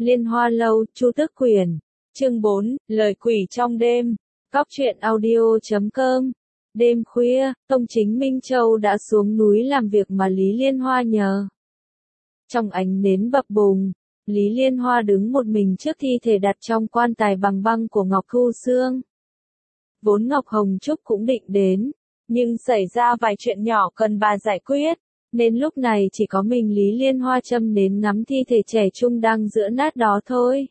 Liên Hoa Lâu, Chu Tước Quyển, chương 4, Lời Quỷ trong đêm, Cóc truyện audio.com. Đêm khuya, Tông Chính Minh Châu đã xuống núi làm việc mà Lý Liên Hoa nhờ. Trong ánh nến bập bùng, Lý Liên Hoa đứng một mình trước thi thể đặt trong quan tài bằng băng của Ngọc Thu Sương. Vốn Ngọc Hồng Trúc cũng định đến, nhưng xảy ra vài chuyện nhỏ cần bà giải quyết, nên lúc này chỉ có mình Lý Liên Hoa châm nến ngắm thi thể trẻ trung đang giữa nát đó thôi.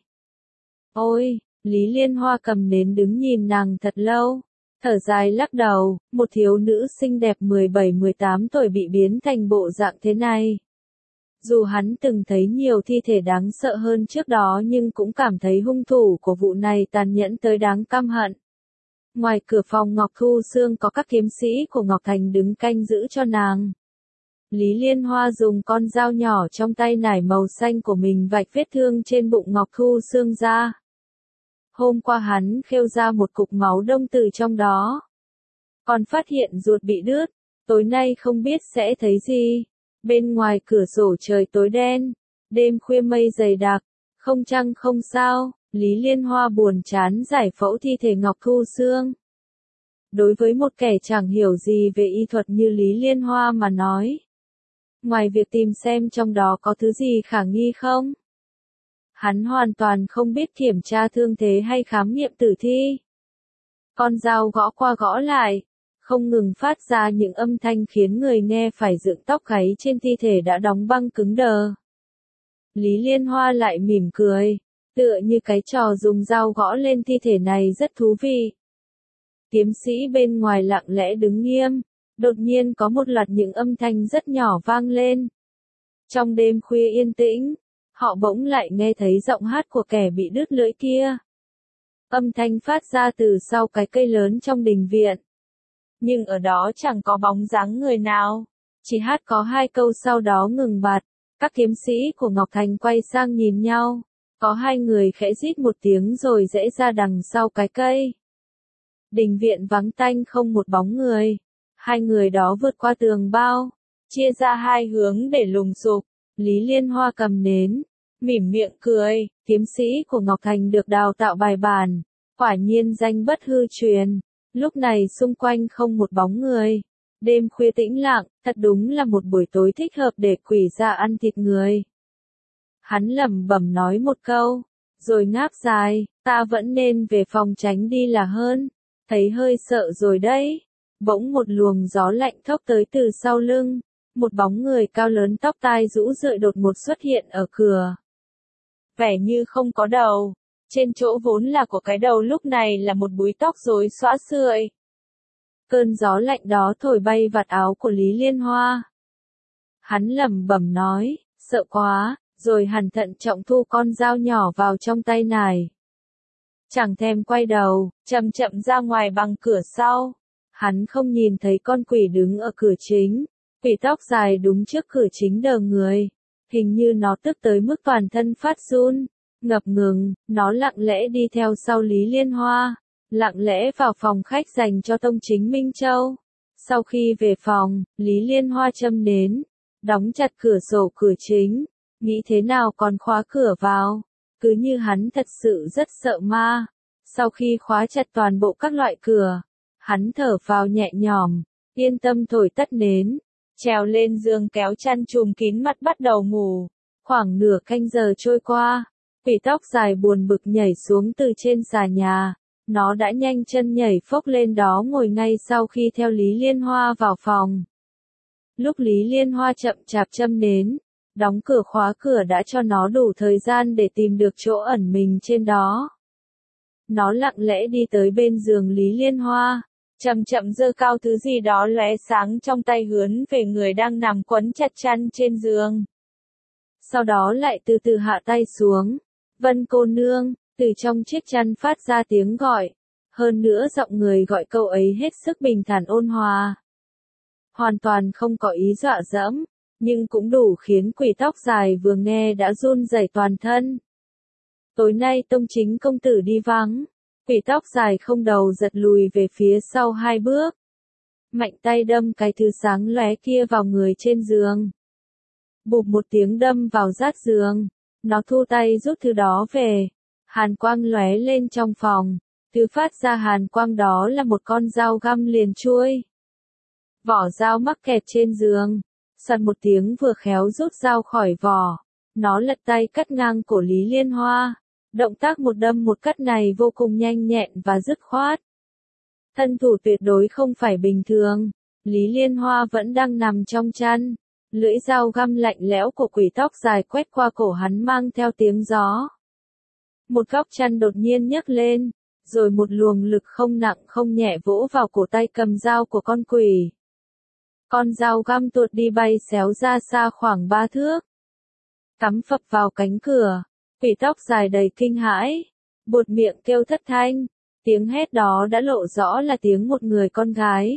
Ôi, Lý Liên Hoa cầm nến đứng nhìn nàng thật lâu, thở dài lắc đầu, một thiếu nữ xinh đẹp 17-18 tuổi bị biến thành bộ dạng thế này. Dù hắn từng thấy nhiều thi thể đáng sợ hơn trước đó nhưng cũng cảm thấy hung thủ của vụ này tàn nhẫn tới đáng căm hận. Ngoài cửa phòng Ngọc Thu Sương có các kiếm sĩ của Ngọc Thành đứng canh giữ cho nàng. Lý Liên Hoa dùng con dao nhỏ trong tay nải màu xanh của mình vạch vết thương trên bụng Ngọc Thu Sương ra. Hôm qua hắn khêu ra một cục máu đông từ trong đó. Còn phát hiện ruột bị đứt, tối nay không biết sẽ thấy gì. Bên ngoài cửa sổ trời tối đen, đêm khuya mây dày đặc, không trăng không sao, Lý Liên Hoa buồn chán giải phẫu thi thể Ngọc Thu Sương. Đối với một kẻ chẳng hiểu gì về y thuật như Lý Liên Hoa mà nói, ngoài việc tìm xem trong đó có thứ gì khả nghi không, hắn hoàn toàn không biết kiểm tra thương thế hay khám nghiệm tử thi. Con dao gõ qua gõ lại, không ngừng phát ra những âm thanh khiến người nghe phải dựng tóc gáy trên thi thể đã đóng băng cứng đờ. Lý Liên Hoa lại mỉm cười, tựa như cái trò dùng dao gõ lên thi thể này rất thú vị. Kiếm sĩ bên ngoài lặng lẽ đứng nghiêm, đột nhiên có một loạt những âm thanh rất nhỏ vang lên. Trong đêm khuya yên tĩnh, họ bỗng lại nghe thấy giọng hát của kẻ bị đứt lưỡi kia. Âm thanh phát ra từ sau cái cây lớn trong đình viện. Nhưng ở đó chẳng có bóng dáng người nào, chỉ hát có 2 câu sau đó ngừng bặt. Các kiếm sĩ của Ngọc Thành quay sang nhìn nhau, có 2 người khẽ rít một tiếng rồi rẽ ra đằng sau cái cây. Đình viện vắng tanh không một bóng người, 2 người đó vượt qua tường bao, chia ra 2 hướng để lùng sục. Lý Liên Hoa cầm nến, mỉm miệng cười, kiếm sĩ của Ngọc Thành được đào tạo bài bản, quả nhiên danh bất hư truyền. Lúc này xung quanh không một bóng người, đêm khuya tĩnh lặng, thật đúng là một buổi tối thích hợp để quỷ ra ăn thịt người. Hắn lẩm bẩm nói một câu, rồi ngáp dài, ta vẫn nên về phòng tránh đi là hơn, thấy hơi sợ rồi đấy. Bỗng một luồng gió lạnh thốc tới từ sau lưng, một bóng người cao lớn tóc tai rũ rượi đột ngột xuất hiện ở cửa. Vẻ như không có đầu. Trên chỗ vốn là của cái đầu lúc này là một búi tóc rối xõa xượi. Cơn gió lạnh đó thổi bay vạt áo của Lý Liên Hoa. Hắn lẩm bẩm nói, sợ quá, rồi hắn thận trọng thu con dao nhỏ vào trong tay nải. Chẳng thèm quay đầu, chậm chậm ra ngoài bằng cửa sau. Hắn không nhìn thấy con quỷ đứng ở cửa chính, quỷ tóc dài đúng trước cửa chính đờ người. Hình như nó tức tới mức toàn thân phát run. Ngập ngừng, nó lặng lẽ đi theo sau Lý Liên Hoa, lặng lẽ vào phòng khách dành cho Tông Chính Minh Châu. Sau khi về phòng, Lý Liên Hoa châm nến, đóng chặt cửa sổ cửa chính, nghĩ thế nào còn khóa cửa vào, cứ như hắn thật sự rất sợ ma. Sau khi khóa chặt toàn bộ các loại cửa, hắn thở phào nhẹ nhõm, yên tâm thổi tắt nến, trèo lên giường kéo chăn trùm kín mặt bắt đầu ngủ. Khoảng nửa canh giờ trôi qua, quỷ tóc dài buồn bực nhảy xuống từ trên xà nhà, nó đã nhanh chân nhảy phốc lên đó ngồi ngay sau khi theo Lý Liên Hoa vào phòng. Lúc Lý Liên Hoa chậm chạp châm nến, đóng cửa khóa cửa đã cho nó đủ thời gian để tìm được chỗ ẩn mình trên đó. Nó lặng lẽ đi tới bên giường Lý Liên Hoa, chậm chậm giơ cao thứ gì đó lóe sáng trong tay hướng về người đang nằm quấn chặt chăn trên giường. Sau đó lại từ từ hạ tay xuống. Vân cô nương, từ trong chiếc chăn phát ra tiếng gọi. Hơn nữa giọng người gọi câu ấy hết sức bình thản ôn hòa. Hoàn toàn không có ý dọa dẫm, nhưng cũng đủ khiến quỷ tóc dài vừa nghe đã run rẩy toàn thân. Tối nay Tông Chính công tử đi vắng, quỷ tóc dài không đầu giật lùi về phía sau 2 bước. Mạnh tay đâm cái thứ sáng lóe kia vào người trên giường. Bụp một tiếng đâm vào rát giường. Nó thu tay rút thứ đó về. Hàn quang lóe lên trong phòng. Thứ phát ra hàn quang đó là một con dao găm liền chuôi. Vỏ dao mắc kẹt trên giường. Soạt một tiếng vừa khéo rút dao khỏi vỏ. Nó lật tay cắt ngang cổ Lý Liên Hoa. Động tác một đâm một cắt này vô cùng nhanh nhẹn và dứt khoát. Thân thủ tuyệt đối không phải bình thường. Lý Liên Hoa vẫn đang nằm trong chăn. Lưỡi dao găm lạnh lẽo của quỷ tóc dài quét qua cổ hắn mang theo tiếng gió. Một góc chăn đột nhiên nhấc lên, rồi một luồng lực không nặng không nhẹ vỗ vào cổ tay cầm dao của con quỷ. Con dao găm tuột đi bay xéo ra xa khoảng 3 thước. Cắm phập vào cánh cửa, quỷ tóc dài đầy kinh hãi, buột miệng kêu thất thanh, tiếng hét đó đã lộ rõ là tiếng một người con gái.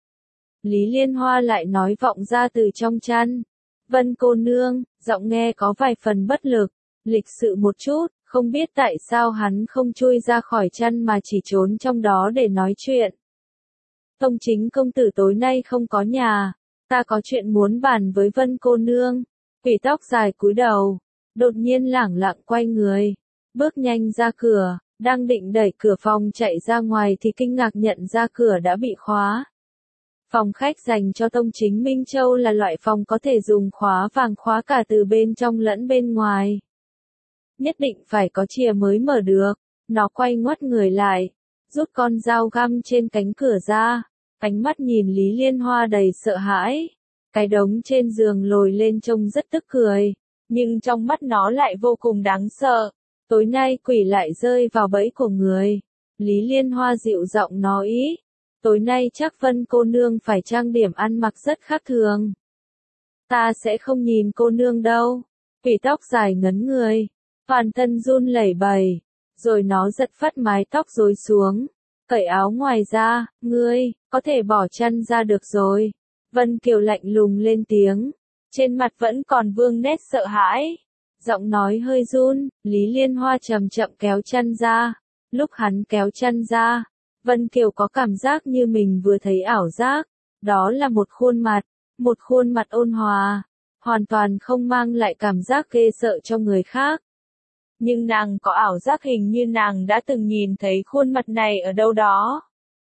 Lý Liên Hoa lại nói vọng ra từ trong chăn. Vân cô nương, giọng nghe có vài phần bất lực, lịch sự một chút, không biết tại sao hắn không chui ra khỏi chăn mà chỉ trốn trong đó để nói chuyện. Tông Chính công tử tối nay không có nhà, ta có chuyện muốn bàn với Vân cô nương. Quỷ tóc dài cúi đầu, đột nhiên lẳng lặng quay người, bước nhanh ra cửa, đang định đẩy cửa phòng chạy ra ngoài thì kinh ngạc nhận ra cửa đã bị khóa. Phòng khách dành cho Tông Chính Minh Châu là loại phòng có thể dùng khóa vàng khóa cả từ bên trong lẫn bên ngoài. Nhất định phải có chìa mới mở được. Nó quay ngoắt người lại, rút con dao găm trên cánh cửa ra, ánh mắt nhìn Lý Liên Hoa đầy sợ hãi. Cái đống trên giường lồi lên trông rất tức cười, nhưng trong mắt nó lại vô cùng đáng sợ. Tối nay quỷ lại rơi vào bẫy của người. Lý Liên Hoa dịu giọng nói ý. Tối nay chắc Vân cô nương phải trang điểm ăn mặc rất khác thường. Ta sẽ không nhìn cô nương đâu. Quỷ tóc dài ngấn người, toàn thân run lẩy bẩy, rồi nó giật phắt mái tóc rối xuống, cởi áo ngoài ra, ngươi, có thể bỏ chăn ra được rồi. Vân Kiều lạnh lùng lên tiếng, trên mặt vẫn còn vương nét sợ hãi. Giọng nói hơi run, Lý Liên Hoa chậm chậm kéo chăn ra. Lúc hắn kéo chăn ra, Vân Kiều có cảm giác như mình vừa thấy ảo giác. Đó là một khuôn mặt ôn hòa, hoàn toàn không mang lại cảm giác ghê sợ cho người khác. Nhưng nàng có ảo giác hình như nàng đã từng nhìn thấy khuôn mặt này ở đâu đó.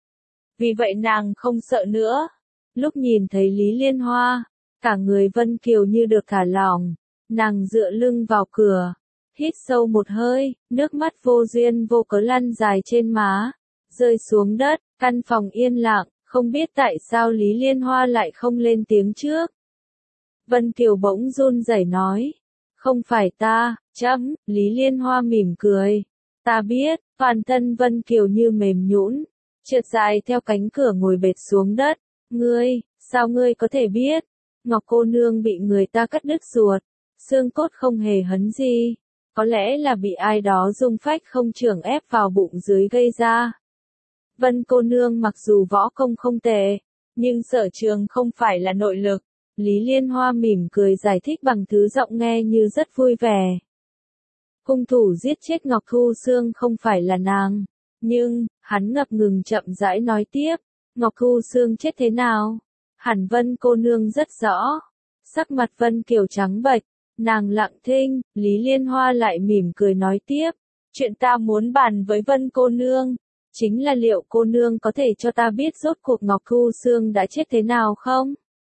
Vì vậy nàng không sợ nữa. Lúc nhìn thấy Lý Liên Hoa, cả người Vân Kiều như được thả lỏng. Nàng dựa lưng vào cửa, hít sâu một hơi, nước mắt vô duyên vô cớ lăn dài trên má, rơi xuống đất. Căn phòng yên lặng, không biết tại sao Lý Liên Hoa lại không lên tiếng trước. Vân Kiều bỗng run rẩy nói, không phải ta, Lý Liên Hoa mỉm cười. Ta biết. Toàn thân Vân Kiều như mềm nhũn, trượt dài theo cánh cửa ngồi bệt xuống đất. Ngươi, sao ngươi có thể biết? Ngọc cô nương bị người ta cắt đứt ruột, xương cốt không hề hấn gì. Có lẽ là bị ai đó dùng phách không chưởng ép vào bụng dưới gây ra. Vân cô nương mặc dù võ công không tệ, nhưng sở trường không phải là nội lực. Lý Liên Hoa mỉm cười giải thích bằng thứ giọng nghe như rất vui vẻ. Hung thủ giết chết Ngọc Thu Xương không phải là nàng. Nhưng, hắn ngập ngừng chậm rãi nói tiếp. Ngọc Thu Xương chết thế nào? Hẳn Vân cô nương rất rõ. Sắc mặt Vân Kiều trắng bệch, nàng lặng thinh. Lý Liên Hoa lại mỉm cười nói tiếp. Chuyện ta muốn bàn với Vân cô nương, chính là liệu cô nương có thể cho ta biết rốt cuộc Ngọc Thu Xương đã chết thế nào không?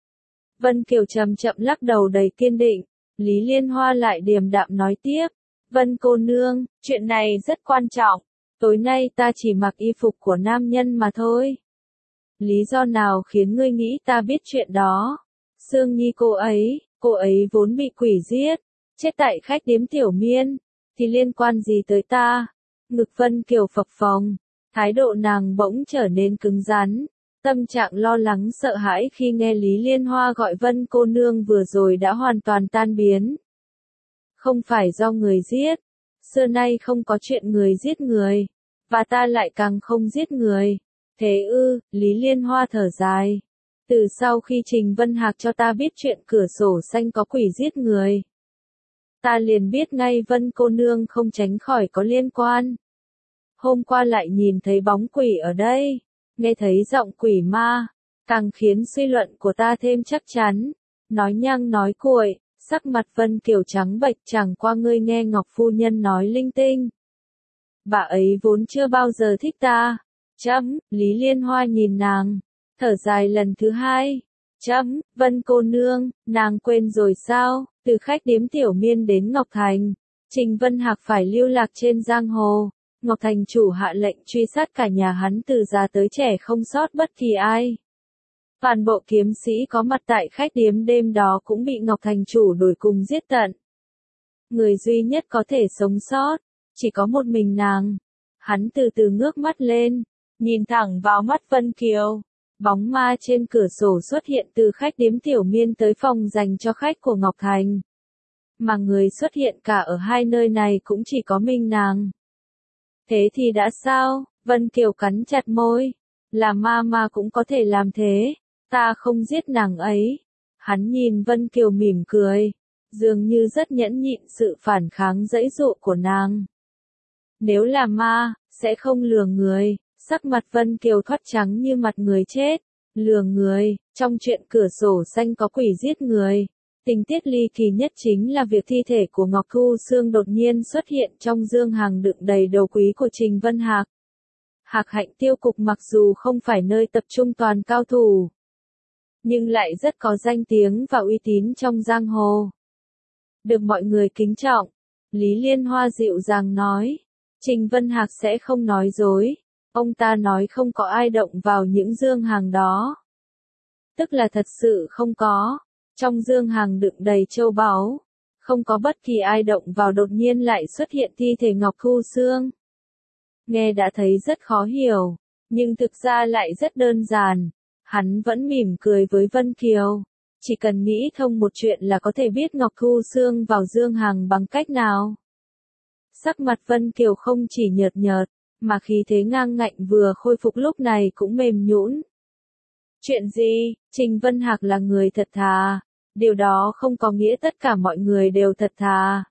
Vân Kiều chậm chậm lắc đầu đầy kiên định. Lý Liên Hoa lại điềm đạm nói tiếp. Vân cô nương, chuyện này rất quan trọng. Tối nay ta chỉ mặc y phục của nam nhân mà thôi. Lý do nào khiến ngươi nghĩ ta biết chuyện đó? Sương Nhi cô ấy vốn bị quỷ giết, chết tại khách điếm Tiểu Miên, thì liên quan gì tới ta? Ngực Vân Kiều phập phồng, thái độ nàng bỗng trở nên cứng rắn. Tâm trạng lo lắng sợ hãi khi nghe Lý Liên Hoa gọi Vân cô nương vừa rồi đã hoàn toàn tan biến. Không phải do người giết. Xưa nay không có chuyện người giết người. Và ta lại càng không giết người. Thế ư, Lý Liên Hoa thở dài. Từ sau khi Trình Vân Hạc cho ta biết chuyện cửa sổ xanh có quỷ giết người, ta liền biết ngay Vân cô nương không tránh khỏi có liên quan. Hôm qua lại nhìn thấy bóng quỷ ở đây, nghe thấy giọng quỷ ma, càng khiến suy luận của ta thêm chắc chắn. Nói nhăng nói cuội, Sắc mặt Vân Kiều trắng bệch, chẳng qua ngươi nghe Ngọc phu nhân nói linh tinh. Bà ấy vốn chưa bao giờ thích ta. Chấm, Lý Liên Hoa nhìn nàng, thở dài lần thứ hai. Chấm, Vân cô nương, nàng quên rồi sao, từ khách điếm Tiểu Miên đến Ngọc Thành, Trình Vân Hạc phải lưu lạc trên giang hồ. Ngọc Thành chủ hạ lệnh truy sát cả nhà hắn từ già tới trẻ không sót bất kỳ ai. Toàn bộ kiếm sĩ có mặt tại khách điếm đêm đó cũng bị Ngọc Thành chủ đuổi cùng giết tận. Người duy nhất có thể sống sót, chỉ có một mình nàng. Hắn từ từ ngước mắt lên, nhìn thẳng vào mắt Vân Kiều. Bóng ma trên cửa sổ xuất hiện từ khách điếm Tiểu Miên tới phòng dành cho khách của Ngọc Thành. Mà người xuất hiện cả ở hai nơi này cũng chỉ có mình nàng. Thế thì đã sao? Vân Kiều cắn chặt môi. Là ma mà cũng có thể làm thế. Ta không giết nàng ấy. Hắn nhìn Vân Kiều mỉm cười. Dường như rất nhẫn nhịn sự phản kháng dãy dụ của nàng. Nếu là ma, sẽ không lừa người. Sắc mặt Vân Kiều thoát trắng như mặt người chết. Lừa người, trong chuyện cửa sổ xanh có quỷ giết người. Tình tiết ly kỳ nhất chính là việc thi thể của Ngọc Thu Sương đột nhiên xuất hiện trong dương hàng đựng đầy đồ quý của Trình Vân Hạc. Hạc Hạnh Tiêu Cục mặc dù không phải nơi tập trung toàn cao thủ, nhưng lại rất có danh tiếng và uy tín trong giang hồ. Được mọi người kính trọng, Lý Liên Hoa dịu dàng nói, Trình Vân Hạc sẽ không nói dối. Ông ta nói không có ai động vào những dương hàng đó. Tức là thật sự không có. Trong dương hàng đựng đầy châu báu, không có bất kỳ ai động vào, đột nhiên lại xuất hiện thi thể Ngọc Thu Sương. Nghe đã thấy rất khó hiểu, nhưng thực ra lại rất đơn giản. Hắn vẫn mỉm cười với Vân Kiều. Chỉ cần nghĩ thông một chuyện là có thể biết Ngọc Thu Sương vào dương hàng bằng cách nào. Sắc mặt Vân Kiều không chỉ nhợt nhợt, mà khí thế ngang ngạnh vừa khôi phục lúc này cũng mềm nhũn. Chuyện gì? Trình Vân Hạc là người thật thà. Điều đó không có nghĩa tất cả mọi người đều thật thà.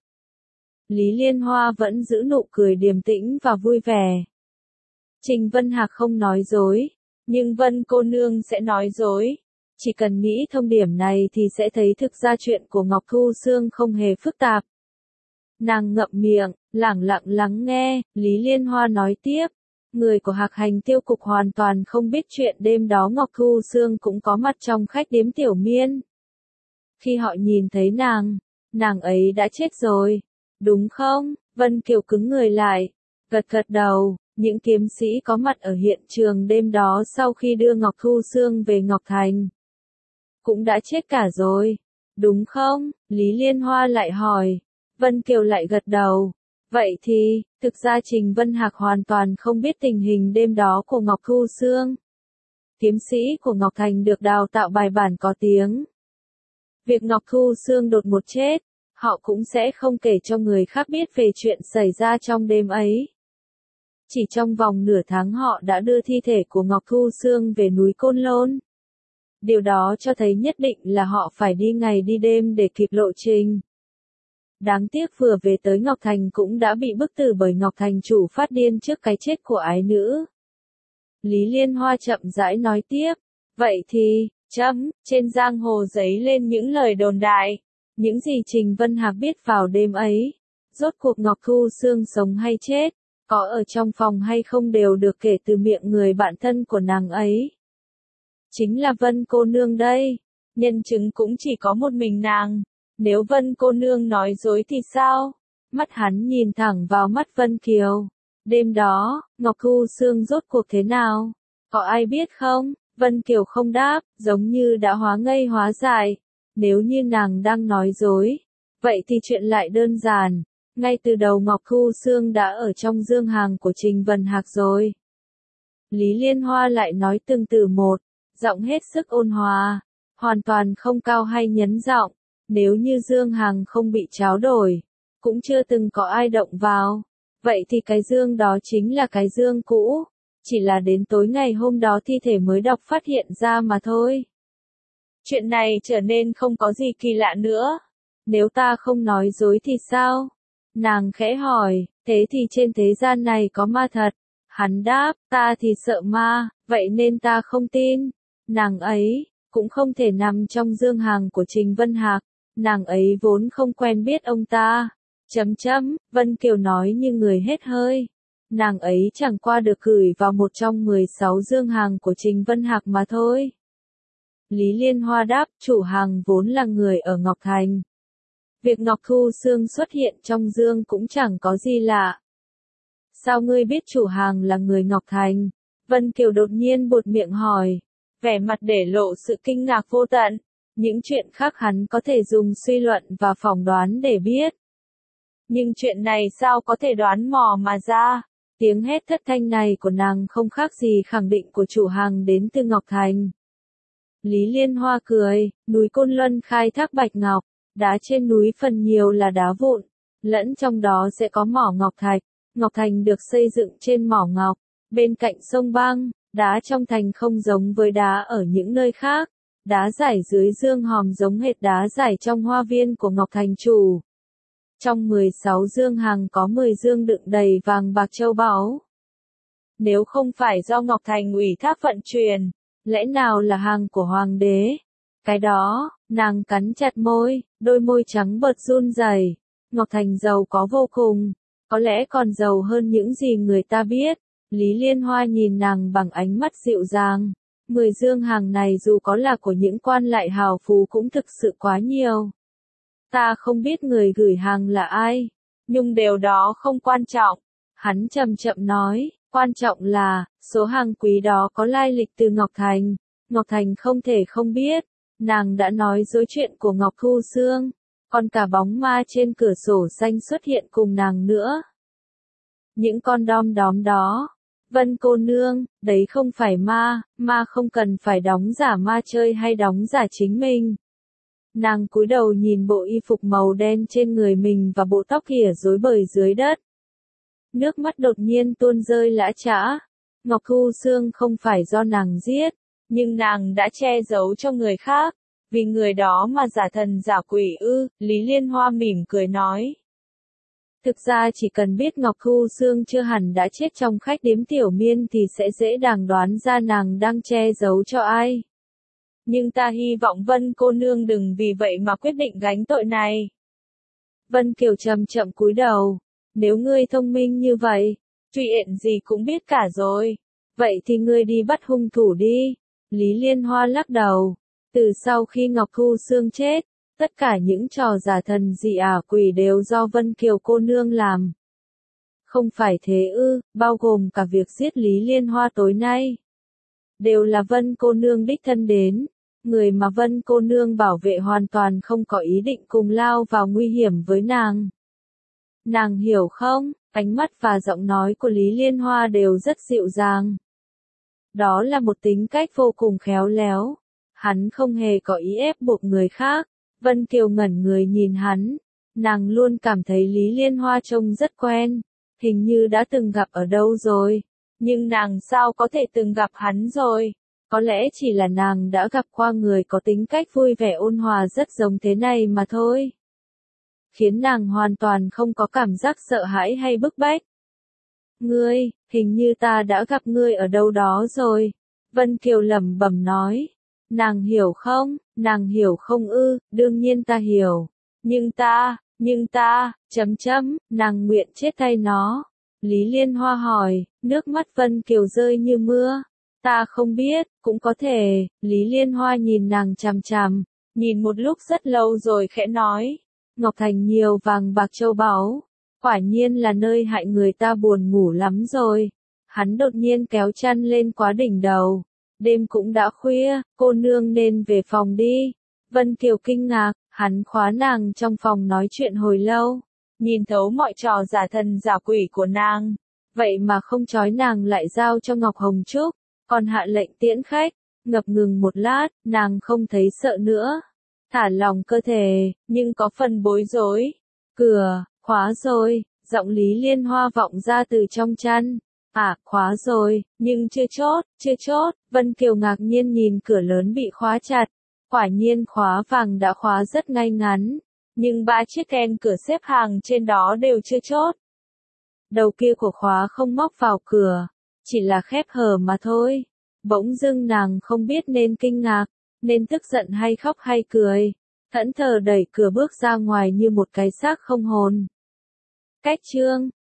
Lý Liên Hoa vẫn giữ nụ cười điềm tĩnh và vui vẻ. Trình Vân Hạc không nói dối, nhưng Vân cô nương sẽ nói dối. Chỉ cần nghĩ thông điểm này thì sẽ thấy thực ra chuyện của Ngọc Thu Sương không hề phức tạp. Nàng ngậm miệng, lẳng lặng lắng nghe, Lý Liên Hoa nói tiếp. Người của Hạc Hành Tiêu Cục hoàn toàn không biết chuyện đêm đó Ngọc Thu Sương cũng có mặt trong khách điếm Tiểu Miên. Khi họ nhìn thấy nàng ấy đã chết rồi, đúng không? Vân Kiều cứng người lại, gật gật đầu. Những kiếm sĩ có mặt ở hiện trường đêm đó sau khi đưa Ngọc Thu Sương về Ngọc Thành cũng đã chết cả rồi, đúng không? Lý Liên Hoa lại hỏi. Vân Kiều lại gật đầu. Vậy thì, thực ra Trình Vân Hạc hoàn toàn không biết tình hình đêm đó của Ngọc Thu Sương. Kiếm sĩ của Ngọc Thành được đào tạo bài bản có tiếng. Việc Ngọc Thu Sương đột ngột chết, họ cũng sẽ không kể cho người khác biết về chuyện xảy ra trong đêm ấy. Chỉ trong vòng nửa tháng họ đã đưa thi thể của Ngọc Thu Sương về núi Côn Lôn. Điều đó cho thấy nhất định là họ phải đi ngày đi đêm để kịp lộ trình. Đáng tiếc vừa về tới Ngọc Thành cũng đã bị bức tử bởi Ngọc Thành chủ phát điên trước cái chết của ái nữ. Lý Liên Hoa chậm rãi nói tiếp. Vậy thì, trên giang hồ giấy lên những lời đồn đại. Những gì Trình Vân Hạc biết vào đêm ấy. Rốt cuộc Ngọc Thu Sương sống hay chết, có ở trong phòng hay không đều được kể từ miệng người bạn thân của nàng ấy. Chính là Vân cô nương đây. Nhân chứng cũng chỉ có một mình nàng. Nếu Vân cô nương nói dối thì sao? Mắt hắn nhìn thẳng vào mắt Vân Kiều. Đêm đó, Ngọc Thu Sương rốt cuộc thế nào? Có ai biết không? Vân Kiều không đáp, giống như đã hóa ngây hóa dại. Nếu như nàng đang nói dối, vậy thì chuyện lại đơn giản. Ngay từ đầu Ngọc Thu Sương đã ở trong dương hàng của Trình Vân Hạc rồi. Lý Liên Hoa lại nói từng từ một, giọng hết sức ôn hòa, hoàn toàn không cao hay nhấn giọng. Nếu như dương hàng không bị tráo đổi, cũng chưa từng có ai động vào, vậy thì cái dương đó chính là cái dương cũ, chỉ là đến tối ngày hôm đó thi thể mới đọc phát hiện ra mà thôi. Chuyện này trở nên không có gì kỳ lạ nữa. Nếu ta không nói dối thì sao? Nàng khẽ hỏi, thế thì trên thế gian này có ma thật? Hắn đáp, ta thì sợ ma, vậy nên ta không tin. Nàng ấy cũng không thể nằm trong dương hàng của Trình Vân Hạc. nàng ấy vốn không quen biết ông ta. Vân Kiều nói như người hết hơi. Nàng ấy chẳng qua được gửi vào một trong 16 dương hàng của Trình Vân Hạc mà thôi. Lý Liên Hoa đáp, chủ hàng vốn là người ở Ngọc Thành. Việc Ngọc Thu Sương xuất hiện trong dương cũng chẳng có gì lạ. Sao ngươi biết chủ hàng là người Ngọc Thành? Vân Kiều đột nhiên buột miệng hỏi, vẻ mặt để lộ sự kinh ngạc vô tận. Những chuyện khác hắn có thể dùng suy luận và phỏng đoán để biết. Nhưng chuyện này sao có thể đoán mò mà ra? Tiếng hét thất thanh này của nàng không khác gì khẳng định của chủ hàng đến từ Ngọc Thành. Lý Liên Hoa cười, núi Côn Luân khai thác bạch ngọc, đá trên núi phần nhiều là đá vụn, lẫn trong đó sẽ có mỏ ngọc thạch. Ngọc Thành được xây dựng trên mỏ ngọc, bên cạnh sông băng, đá trong thành không giống với đá ở những nơi khác. Đá rải dưới dương hòm giống hệt đá rải trong hoa viên của Ngọc Thành chủ. Trong 16 dương hàng có 10 dương đựng đầy vàng bạc châu báu. Nếu không phải do Ngọc Thành ủy thác vận chuyển, lẽ nào là hàng của hoàng đế? Cái đó, nàng cắn chặt môi, đôi môi trắng bợt run rẩy. Ngọc Thành giàu có vô cùng, có lẽ còn giàu hơn những gì người ta biết. Lý Liên Hoa nhìn nàng bằng ánh mắt dịu dàng. 10 dương hàng này dù có là của những quan lại hào phú cũng thực sự quá nhiều. Ta không biết người gửi hàng là ai, nhưng điều đó không quan trọng. Hắn chậm chậm nói, quan trọng là, số hàng quý đó có lai lịch từ Ngọc Thành. Ngọc Thành không thể không biết. Nàng đã nói dối chuyện của Ngọc Thu Sương, còn cả bóng ma trên cửa sổ xanh xuất hiện cùng nàng nữa. Những con đom đóm đó. Vân cô nương, đấy không phải ma, ma không cần phải đóng giả ma chơi hay đóng giả chính mình. Nàng cúi đầu nhìn bộ y phục màu đen trên người mình và bộ tóc khỉa rối bời dưới đất. Nước mắt đột nhiên tuôn rơi lã chã. Ngọc Thu Sương không phải do nàng giết, nhưng nàng đã che giấu cho người khác. Vì người đó mà giả thần giả quỷ ư? Lý Liên Hoa mỉm cười nói. Thực ra chỉ cần biết Ngọc Thu Sương chưa hẳn đã chết trong khách điếm Tiểu Miên thì sẽ dễ dàng đoán ra nàng đang che giấu cho ai. Nhưng ta hy vọng Vân cô nương đừng vì vậy mà quyết định gánh tội này. Vân Kiều chậm chậm cúi đầu. Nếu ngươi thông minh như vậy, chuyện gì cũng biết cả rồi. Vậy thì ngươi đi bắt hung thủ đi. Lý Liên Hoa lắc đầu. Từ sau khi Ngọc Thu Sương chết, tất cả những trò giả thần dị ả quỷ đều do Vân Kiều cô nương làm. Không phải thế ư, bao gồm cả việc giết Lý Liên Hoa tối nay. Đều là Vân cô nương đích thân đến. Người mà Vân cô nương bảo vệ hoàn toàn không có ý định cùng lao vào nguy hiểm với nàng. Nàng hiểu không? Ánh mắt và giọng nói của Lý Liên Hoa đều rất dịu dàng. Đó là một tính cách vô cùng khéo léo. Hắn không hề có ý ép buộc người khác. Vân Kiều ngẩn người nhìn hắn. Nàng luôn cảm thấy Lý Liên Hoa trông rất quen. Hình như đã từng gặp ở đâu rồi. Nhưng nàng sao có thể từng gặp hắn rồi? Có lẽ chỉ là nàng đã gặp qua người có tính cách vui vẻ ôn hòa rất giống thế này mà thôi. Khiến nàng hoàn toàn không có cảm giác sợ hãi hay bức bách. Ngươi, hình như ta đã gặp ngươi ở đâu đó rồi. Vân Kiều lẩm bẩm nói. Nàng hiểu không ư, đương nhiên ta hiểu. Nhưng ta, nàng nguyện chết thay nó. Lý Liên Hoa hỏi, nước mắt Vân Kiều rơi như mưa. Ta không biết, cũng có thể. Lý Liên Hoa nhìn nàng chằm chằm, nhìn một lúc rất lâu rồi khẽ nói. Ngọc Thành nhiều vàng bạc châu báu. Quả nhiên là nơi hại người ta buồn ngủ lắm rồi. Hắn đột nhiên kéo chăn lên quá đỉnh đầu. Đêm cũng đã khuya, cô nương nên về phòng đi. Vân Kiều kinh ngạc, hắn khóa nàng trong phòng nói chuyện hồi lâu. Nhìn thấu mọi trò giả thần giả quỷ của nàng. Vậy mà không trói nàng lại giao cho Ngọc Hồng Trúc. Còn hạ lệnh tiễn khách. Ngập ngừng một lát, nàng không thấy sợ nữa. Thả lòng cơ thể, nhưng có phần bối rối. Cửa, khóa rồi, giọng Lý Liên Hoa vọng ra từ trong chăn. À, khóa rồi, nhưng chưa chốt. Vân Kiều ngạc nhiên nhìn cửa lớn bị khóa chặt. Quả nhiên khóa vàng đã khóa rất ngay ngắn. Nhưng 3 chiếc then cửa xếp hàng trên đó đều chưa chốt. Đầu kia của khóa không móc vào cửa. Chỉ là khép hở mà thôi. Bỗng dưng nàng không biết nên kinh ngạc, nên tức giận hay khóc hay cười. thẫn thờ đẩy cửa bước ra ngoài như một cái xác không hồn. Cách chương